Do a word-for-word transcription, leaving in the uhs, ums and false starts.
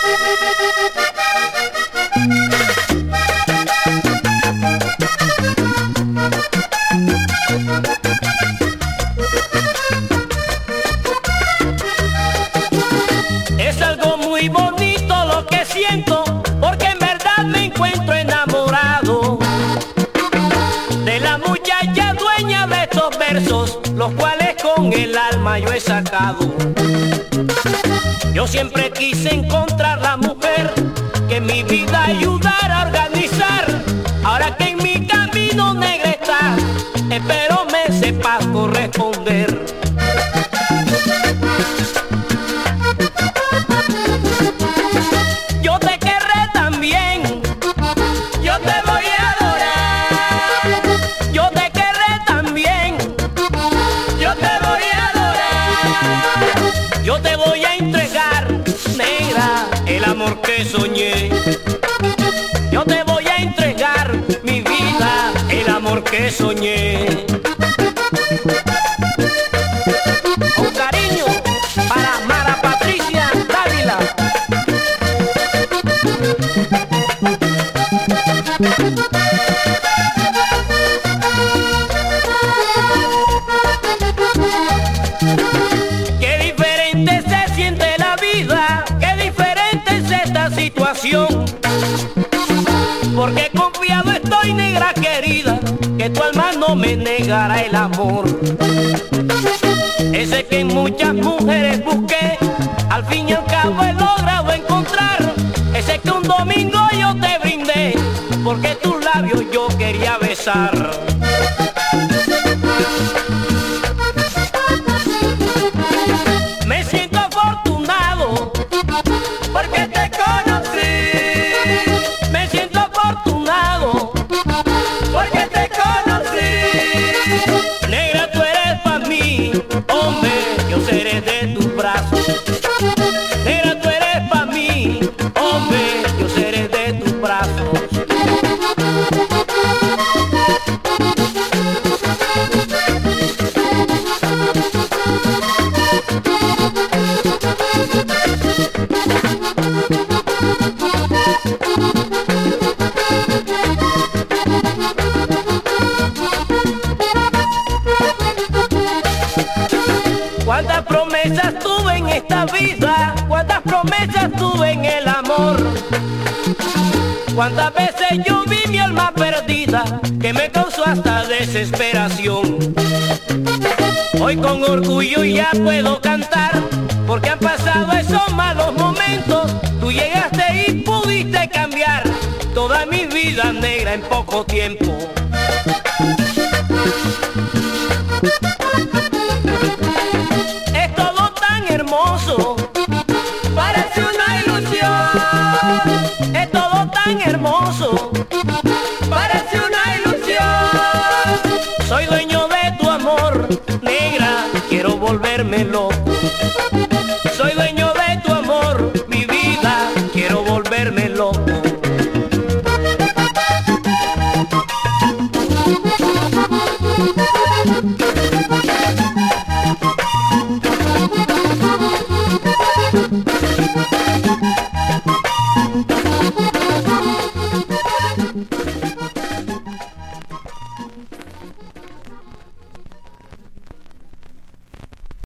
Es algo muy bonito lo que siento, porque en verdad me encuentro enamorado de la muchacha dueña de estos versos, los cuales con el alma yo he sacado. Yo siempre quise encontrar la mujer que mi vida ayudara a organizar. Ahora que en mi camino negra está, espero me sepas corresponder. Yo te querré también, yo te voy a adorar. Yo te querré también, yo te voy a adorar. Yo te voy a entregar, negra, el amor que soñé. Yo te voy a entregar, mi vida, el amor que soñé. Con cariño, para Mara Patricia Dávila. Qué diferente se siente la vida, qué diferente es esta situación. Porque confiado estoy, negra querida, que tu alma no me negará el amor. Ese que en muchas mujeres busqué, al fin y al cabo he logrado encontrar. Ese que un domingo yo te brindé, porque tus labios yo quería besar. Me siento afortunado, porque te conocí. Me siento afortunado, porque te conocí. Negra, tú eres para mí, hombre, yo seré de tus brazos. Negra, tú eres para mí, hombre, yo seré de tus brazos. Cuántas promesas tuve en esta vida, cuántas promesas tuve en el amor. Cuántas veces yo vi mi alma perdida, que me causó hasta desesperación. Hoy con orgullo ya puedo cantar, porque han pasado esos malos momentos. Tú llegaste y pudiste cambiar toda mi vida, negra, en poco tiempo. Es todo tan hermoso, parece una ilusión. Es todo tan hermoso, parece una ilusión. Soy dueño de tu amor, negra, quiero volverme loco.